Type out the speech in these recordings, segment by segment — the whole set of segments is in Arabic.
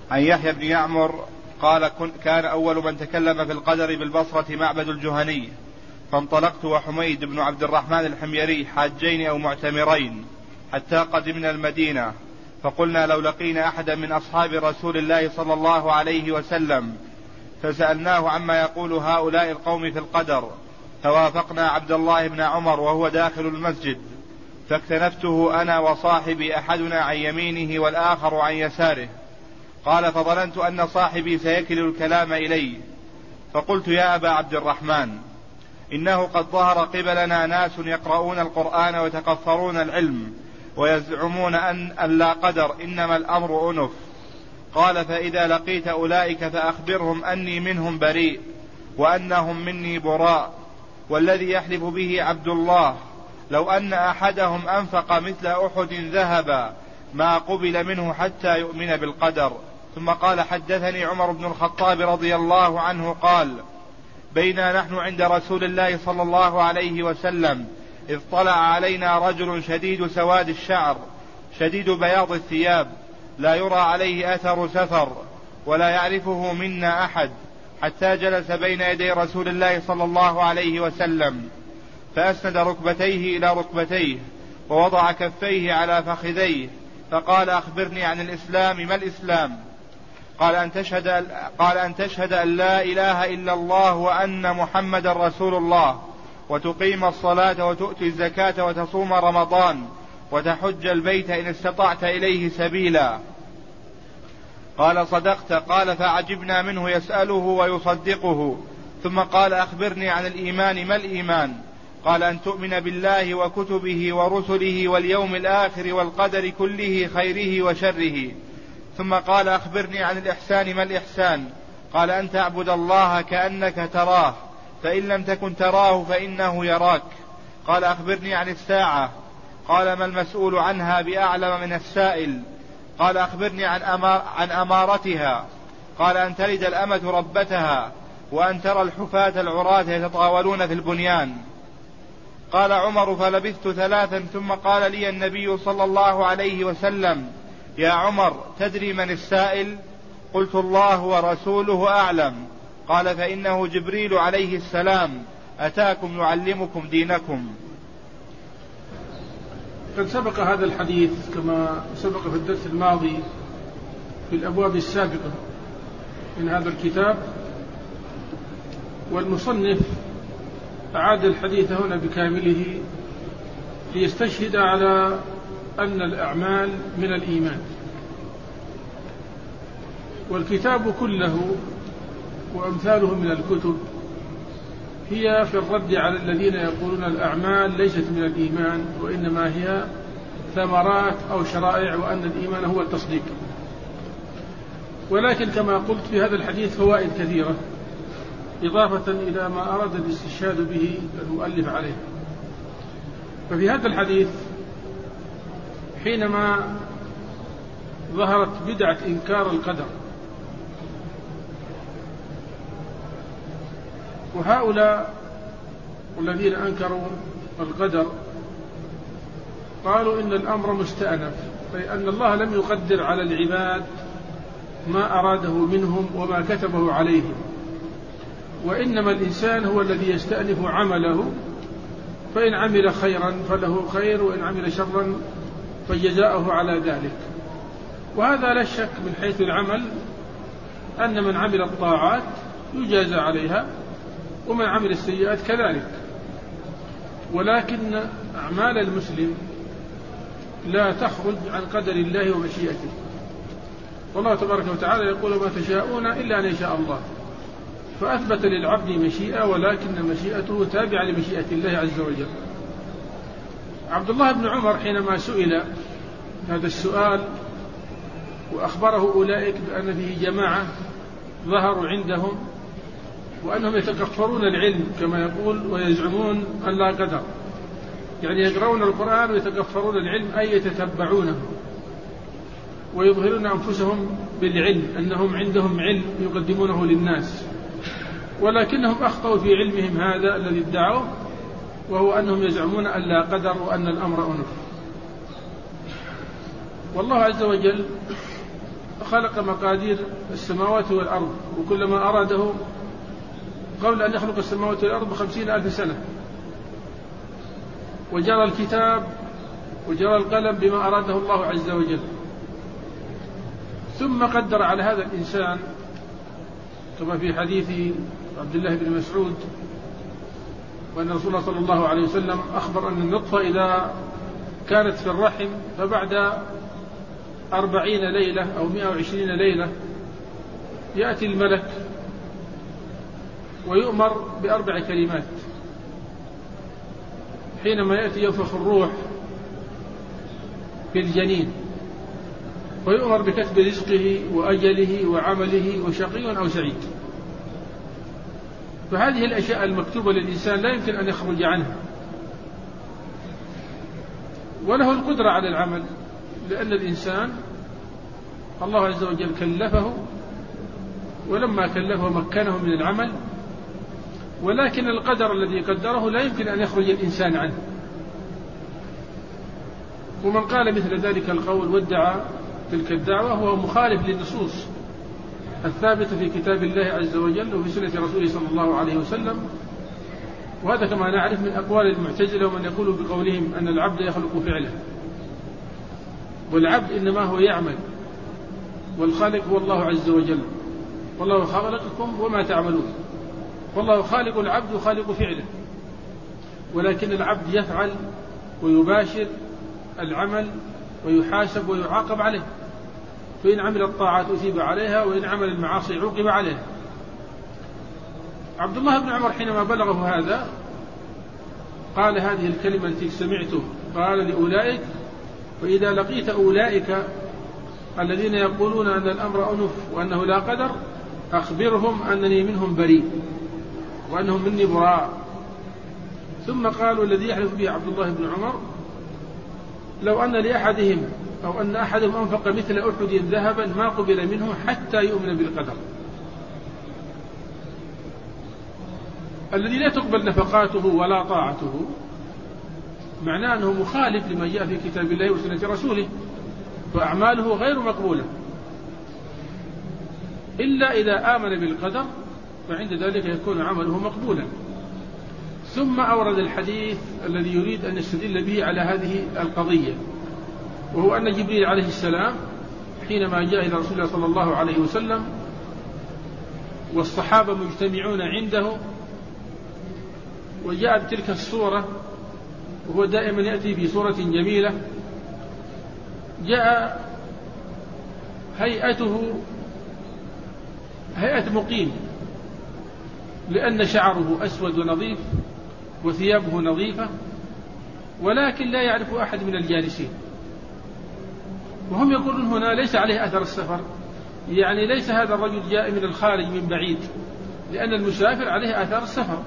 عن يحيى بن يعمر قال كان أول من تكلم في القدر بالبصرة معبد الجهني، فانطلقت وحميد بن عبد الرحمن الحميري حاجين أو معتمرين حتى قدمنا المدينة، فقلنا لو لقينا أحدا من أصحاب رسول الله صلى الله عليه وسلم فسألناه عما يقول هؤلاء القوم في القدر، فوافقنا عبد الله بن عمر وهو داخل المسجد، فاكتنفته أنا وصاحبي أحدنا عن يمينه والآخر عن يساره. قال فظننت أن صاحبي سيكل الكلام إلي، فقلت يا أبا عبد الرحمن إنه قد ظهر قبلنا ناس يقرؤون القرآن ويتقفرون العلم ويزعمون أن لا قدر، إنما الأمر أنف. قال فإذا لقيت أولئك فأخبرهم أني منهم بريء وأنهم مني براء، والذي يحلف به عبد الله لو أن أحدهم أنفق مثل أحد ذهبا ما قبل منه حتى يؤمن بالقدر. ثم قال حدثني عمر بن الخطاب رضي الله عنه قال بينا نحن عند رسول الله صلى الله عليه وسلم إذ طلع علينا رجل شديد سواد الشعر شديد بياض الثياب لا يرى عليه أثر سفر ولا يعرفه منا أحد، حتى جلس بين يدي رسول الله صلى الله عليه وسلم فأسند ركبتيه إلى ركبتيه ووضع كفيه على فخذيه، فقال أخبرني عن الإسلام. ما الإسلام؟ قال أن تشهد أن لا إله إلا الله وأن محمد رسول الله، وتقيم الصلاة وتؤتي الزكاة وتصوم رمضان وتحج البيت إن استطعت إليه سبيلا. قال صدقت. قال فعجبنا منه يسأله ويصدقه. ثم قال أخبرني عن الإيمان. ما الإيمان؟ قال أن تؤمن بالله وكتبه ورسله واليوم الآخر والقدر كله خيره وشره. ثم قال أخبرني عن الإحسان. ما الإحسان؟ قال أن تعبد الله كأنك تراه فإن لم تكن تراه فإنه يراك. قال أخبرني عن الساعة. قال ما المسؤول عنها بأعلم من السائل. قال أخبرني عن أمارتها. قال أن تلد الأمة ربتها وأن ترى الحفاة العراة يتطاولون في البنيان. قال عمر فلبثت 3 ثم قال لي النبي صلى الله عليه وسلم يا عمر تدري من السائل؟ قلت الله ورسوله أعلم. قال فإنه جبريل عليه السلام أتاكم يعلمكم دينكم. قد سبق هذا الحديث كما سبق في الدرس الماضي في الأبواب السابقة من هذا الكتاب، والمصنف أعاد الحديث هنا بكامله ليستشهد على أن الأعمال من الإيمان. والكتاب كله وأمثاله من الكتب هي في الرد على الذين يقولون الأعمال ليست من الإيمان وإنما هي ثمرات أو شرائع وأن الإيمان هو التصديق. ولكن كما قلت في هذا الحديث فوائد كثيرة إضافة إلى ما أراد الاستشهاد به المؤلف عليه. ففي هذا الحديث حينما ظهرت بدعة إنكار القدر، وهؤلاء الذين أنكروا القدر قالوا إن الأمر مستأنف، أي أن الله لم يقدر على العباد ما أراده منهم وما كتبه عليهم، وإنما الإنسان هو الذي يستأنف عمله، فإن عمل خيرا فله خير وإن عمل شرا فجزاؤه على ذلك. وهذا لا شك من حيث العمل أن من عمل الطاعات يجازى عليها ومن عمل السيئات كذلك، ولكن أعمال المسلم لا تخرج عن قدر الله ومشيئته. والله تبارك وتعالى يقول ما تشاءون إلا أن يشاء الله، فأثبت للعبد مشيئة ولكن مشيئته تابعة لمشيئة الله عز وجل. عبد الله بن عمر حينما سئل هذا السؤال وأخبره أولئك بأن فيه جماعة ظهروا عندهم وأنهم يتكفرون العلم كما يقول ويزعمون أن لا قدر، يعني يقرؤون القرآن ويتكفرون العلم أي يتتبعونه ويظهرون أنفسهم بالعلم أنهم عندهم علم يقدمونه للناس، ولكنهم أخطأوا في علمهم هذا الذي ادعوه، وهو أنهم يزعمون أن لا قدر وأن الأمر أنف. والله عز وجل خلق مقادير السماوات والأرض، وكلما أراده قبل أن يخلق السماوات والأرض 50,000 سنة، وجرى الكتاب وجرى القلم بما أراده الله عز وجل، ثم قدر على هذا الإنسان كما في حديث عبد الله بن مسعود، وأن رسول الله صلى الله عليه وسلم أخبر أن النطفة إذا كانت في الرحم فبعد 40 ليلة أو 120 ليلة يأتي الملك ويؤمر ب4 كلمات. حينما يأتي ينفخ الروح في الجنين ويؤمر بكتب رزقه وأجله وعمله وشقي أو سعيد. فهذه الأشياء المكتوبة للإنسان لا يمكن أن يخرج عنها، وله القدرة على العمل، لأن الإنسان الله عز وجل كلفه، ولما كلفه مكنه من العمل، ولكن القدر الذي قدره لا يمكن أن يخرج الإنسان عنه. ومن قال مثل ذلك القول وادعى تلك الدعوة هو مخالف للنصوص الثابتة في كتاب الله عز وجل وفي سنة رسوله صلى الله عليه وسلم. وهذا كما نعرف من أقوال المعتزلة ومن يقول بقولهم أن العبد يخلق فعله، والعبد إنما هو يعمل، والخالق هو الله عز وجل، والله خلقكم وما تعملون، والله خالق العبد وخالق فعله، ولكن العبد يفعل ويباشر العمل ويحاسب ويعاقب عليه، فإن عمل الطاعات أثيب عليها، وإن عمل المعاصي عوقب عليها. عبد الله بن عمر حينما بلغه هذا قال هذه الكلمة التي سمعته، قال لأولئك: فإذا لقيت أولئك الذين يقولون أن الأمر أنف وأنه لا قدر أخبرهم أنني منهم بريء وأنهم مني براء. ثم قالوا الذي يحلف به عبد الله بن عمر: لو أن لأحدهم أو أن أحدهم أنفق مثل أحد ذهبا ما قبل منه حتى يؤمن بالقدر. الذي لا تقبل نفقاته ولا طاعته معناه أنه مخالف لما جاء في كتاب الله وسنة رسوله، فأعماله غير مقبولة إلا إذا آمن بالقدر، فعند ذلك يكون عمله مقبولا. ثم أورد الحديث الذي يريد أن يستدل به على هذه القضية، وهو أن جبريل عليه السلام حينما جاء إلى رسول الله صلى الله عليه وسلم والصحابة مجتمعون عنده وجاء بتلك الصورة، وهو دائما يأتي في صورة جميلة، جاء هيئته هيئة مقيم، لأن شعره أسود ونظيف وثيابه نظيفة، ولكن لا يعرف أحد من الجالسين. وهم يقولون هنا ليس عليه أثر السفر، يعني ليس هذا الرجل جاء من الخارج من بعيد، لأن المسافر عليه آثار السفر،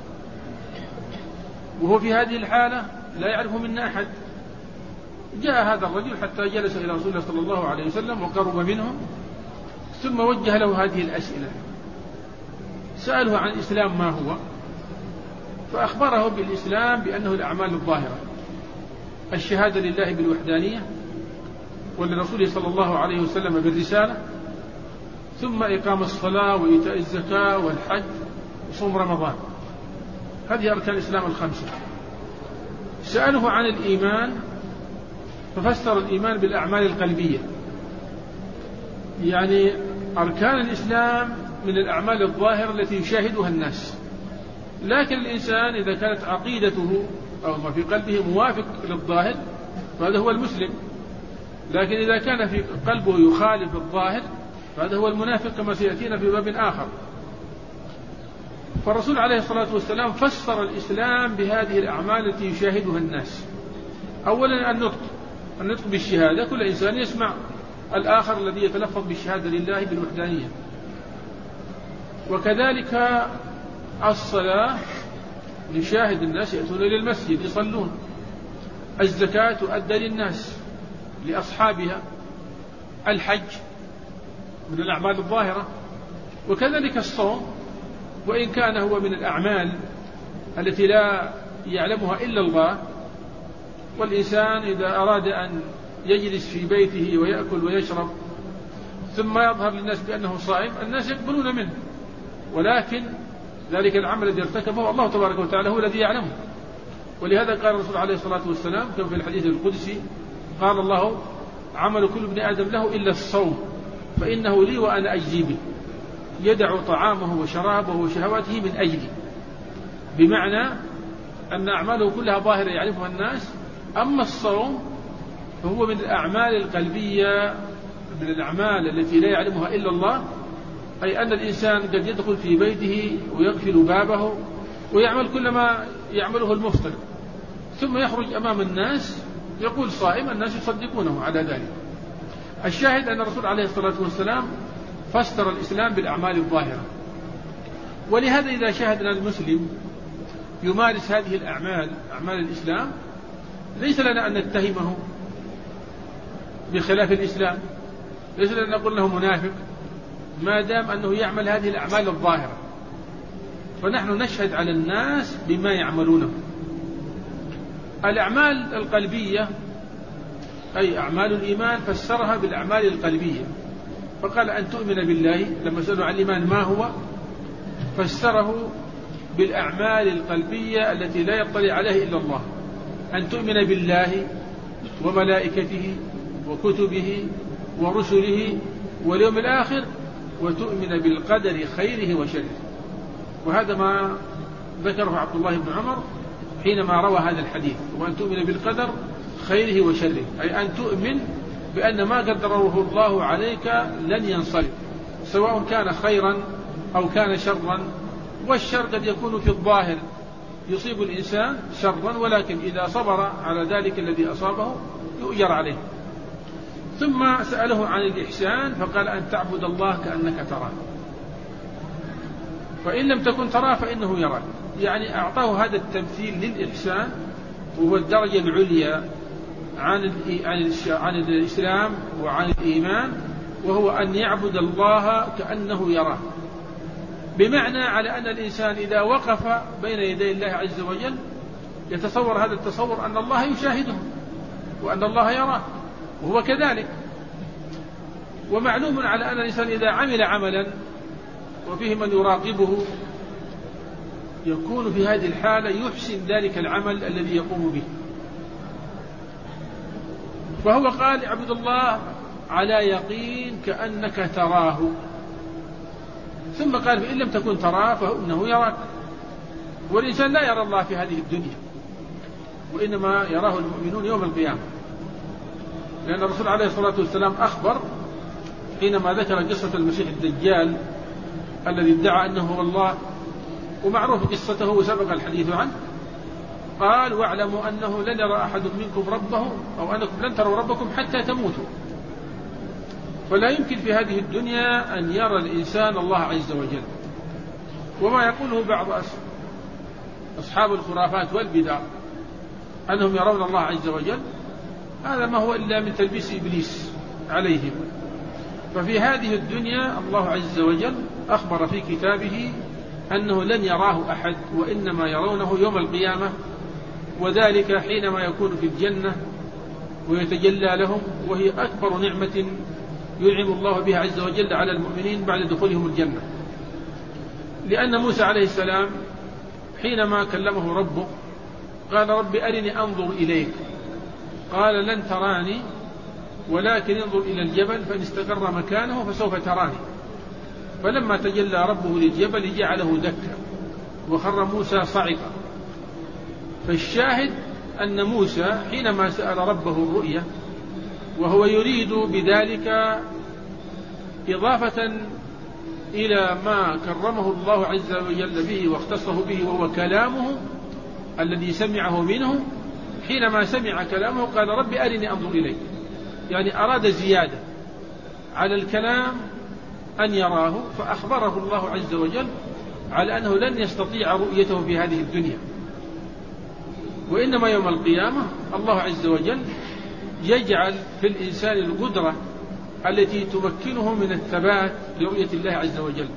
وهو في هذه الحالة لا يعرف منا أحد. جاء هذا الرجل حتى جلس إلى رسول الله صلى الله عليه وسلم وقرب منه، ثم وجه له هذه الأسئلة، سأله عن الإسلام ما هو، فأخبره بالإسلام بأنه الأعمال الظاهرة، الشهادة لله بالوحدانية ولرسوله صلى الله عليه وسلم بالرسالة، ثم إقام الصلاة وإيتاء الزكاة والحج وصوم رمضان، هذه أركان الإسلام ال5. سأله عن الإيمان ففسر الإيمان بالأعمال القلبية، يعني أركان الإسلام من الأعمال الظاهرة التي يشاهدها الناس، لكن الإنسان إذا كانت عقيدته أو ما في قلبه موافق للظاهر فهذا هو المسلم، لكن إذا كان في قلبه يخالف الظاهر فهذا هو المنافق، كما سيأتينا في باب آخر. فالرسول عليه الصلاة والسلام فسر الإسلام بهذه الأعمال التي يشاهدها الناس. أولا النطق بالشهادة، كل إنسان يسمع الآخر الذي يتلفظ بالشهادة لله بالوحدانية. وكذلك الصلاة، نشاهد الناس يأتون إلى المسجد يصلون. الزكاة تؤدى للناس لأصحابها. الحج من الأعمال الظاهرة. وكذلك الصوم، وإن كان هو من الأعمال التي لا يعلمها إلا الله، والإنسان إذا أراد أن يجلس في بيته ويأكل ويشرب ثم يظهر للناس بأنه صائم الناس يقبلون منه، ولكن ذلك العمل الذي ارتكبه الله تبارك وتعالى هو الذي يعلمه. ولهذا قال الرسول عليه الصلاة والسلام كما في الحديث القدسي قال الله: عمل كل ابن آدم له إلا الصوم فإنه لي وأنا أجزي به، يدع طعامه وشرابه وشهواته من أجلي، بمعنى أن أعماله كلها ظاهرة يعرفها الناس. أما الصوم فهو من الأعمال القلبية، من الأعمال التي لا يعلمها إلا الله، أي أن الإنسان قد يدخل في بيته ويقفل بابه ويعمل كل ما يعمله المفطر، ثم يخرج أمام الناس يقول صائم، الناس يصدقونه على ذلك. الشاهد أن الرسول عليه الصلاة والسلام فسر الإسلام بالأعمال الظاهرة، ولهذا إذا شاهدنا المسلم يمارس هذه الأعمال، أعمال الإسلام، ليس لنا أن نتهمه بخلاف الإسلام، ليس لنا أن نقول له منافق ما دام أنه يعمل هذه الأعمال الظاهرة، فنحن نشهد على الناس بما يعملونه. الأعمال القلبية أي أعمال الإيمان فسرها بالأعمال القلبية، فقال أن تؤمن بالله، لما سألوا عن الإيمان ما هو فسره بالأعمال القلبية التي لا يطلع عليه إلا الله، أن تؤمن بالله وملائكته وكتبه ورسله واليوم الآخر وتؤمن بالقدر خيره وشره. وهذا ما ذكره عبد الله بن عمر حينما روى هذا الحديث، وأن تؤمن بالقدر خيره وشره، أي أن تؤمن بأن ما قدره الله عليك لن ينصرف، سواء كان خيرا أو كان شرا. والشر قد يكون في الظاهر يصيب الإنسان شرا، ولكن إذا صبر على ذلك الذي أصابه يؤجر عليه. ثم سأله عن الإحسان فقال أن تعبد الله كأنك تراه، فإن لم تكن تراه فإنه يراك، يعني أعطاه هذا التمثيل للإحسان، وهو الدرجة العليا عن الإسلام وعن الإيمان، وهو أن يعبد الله كأنه يراه، بمعنى على أن الإنسان إذا وقف بين يدي الله عز وجل يتصور هذا التصور أن الله يشاهده وأن الله يراه، وهو كذلك. ومعلوم على أن الإنسان إذا عمل عملا وفيه من يراقبه يكون في هذه الحالة يحسن ذلك العمل الذي يقوم به. فهو قال اعبد الله على يقين كأنك تراه، ثم قال فإن لم تكن تراه فإنه يراك. والإنسان لا يرى الله في هذه الدنيا، وإنما يراه المؤمنون يوم القيامة، لأن الرسول عليه الصلاة والسلام أخبر حينما ذكر قصة المسيح الدجال الذي ادعى أنه هو الله، ومعروف قصته وسبق الحديث عنه، قال واعلموا أنه لن يرى أحد منكم ربه، أو أنكم لن تروا ربكم حتى تموتوا. فلا يمكن في هذه الدنيا أن يرى الإنسان الله عز وجل. وما يقوله بعض أصحاب الخرافات والبدع أنهم يرون الله عز وجل، هذا ما هو إلا من تلبيس إبليس عليهم. ففي هذه الدنيا الله عز وجل أخبر في كتابه أنه لن يراه أحد، وإنما يرونه يوم القيامة، وذلك حينما يكون في الجنة ويتجلى لهم، وهي أكبر نعمة ينعم الله بها عز وجل على المؤمنين بعد دخولهم الجنة. لأن موسى عليه السلام حينما كلمه ربه قال رب أرني أنظر إليك، قال لن تراني ولكن انظر إلى الجبل فإن استقر مكانه فسوف تراني. فلما تجلى ربه للجبل جعله دكا وخر موسى صعقا. فالشاهد أن موسى حينما سأل ربه الرؤية وهو يريد بذلك إضافة إلى ما كرمه الله عز وجل به واختصه به وهو كلامه الذي سمعه منه، حينما سمع كلامه قال رب أرني أنظر إليك، يعني أراد زيادة على الكلام أن يراه، فأخبره الله عز وجل على أنه لن يستطيع رؤيته في هذه الدنيا، وإنما يوم القيامة الله عز وجل يجعل في الإنسان القدرة التي تمكنه من الثبات لرؤية الله عز وجل،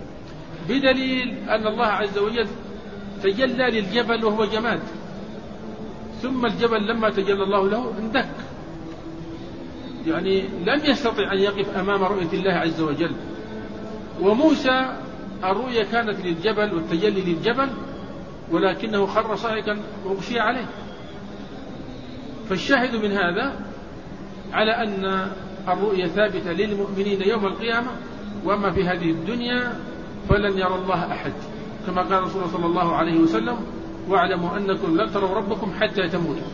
بدليل أن الله عز وجل تجلى للجبل وهو جماد، ثم الجبل لما تجلى الله له اندك، يعني لم يستطع أن يقف أمام رؤية الله عز وجل. وموسى الرؤية كانت للجبل والتجلي للجبل، ولكنه خر صاعقا وغشي عليه. فالشاهد من هذا على أن الرؤية ثابتة للمؤمنين يوم القيامة، وأما في هذه الدنيا فلن يرى الله أحد، كما قال رسول الله صلى الله عليه وسلم: واعلموا أنكم لن تروا ربكم حتى تموتوا.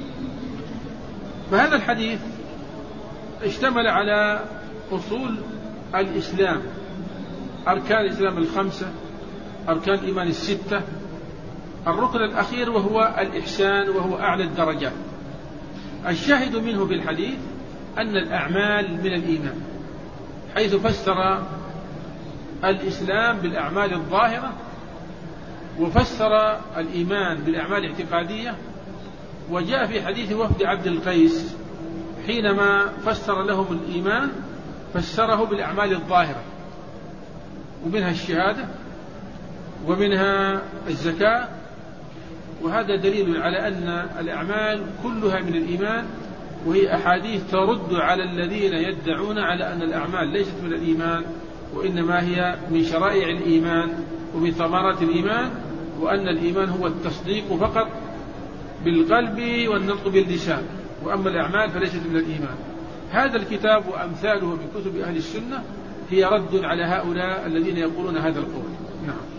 فهذا الحديث اشتمل على أصول الإسلام، أركان الإسلام 5، أركان الإيمان 6، الركن الأخير وهو الإحسان، وهو أعلى الدرجات. الشاهد منه في الحديث أن الأعمال من الإيمان، حيث فسر الإسلام بالأعمال الظاهرة، وفسر الإيمان بالأعمال الاعتقادية. وجاء في حديث وفد عبد القيس حينما فسر لهم الإيمان فسره بالأعمال الظاهرة، ومنها الشهادة ومنها الزكاة. وهذا دليل على أن الأعمال كلها من الإيمان، وهي أحاديث ترد على الذين يدعون على أن الأعمال ليست من الإيمان، وإنما هي من شرائع الإيمان ومن ثمرات الإيمان، وأن الإيمان هو التصديق فقط بالقلب والنطق باللسان، وأما الأعمال فليست من الإيمان. هذا الكتاب وأمثاله من كتب أهل السنة هي رد على هؤلاء الذين يقولون هذا القول. نعم.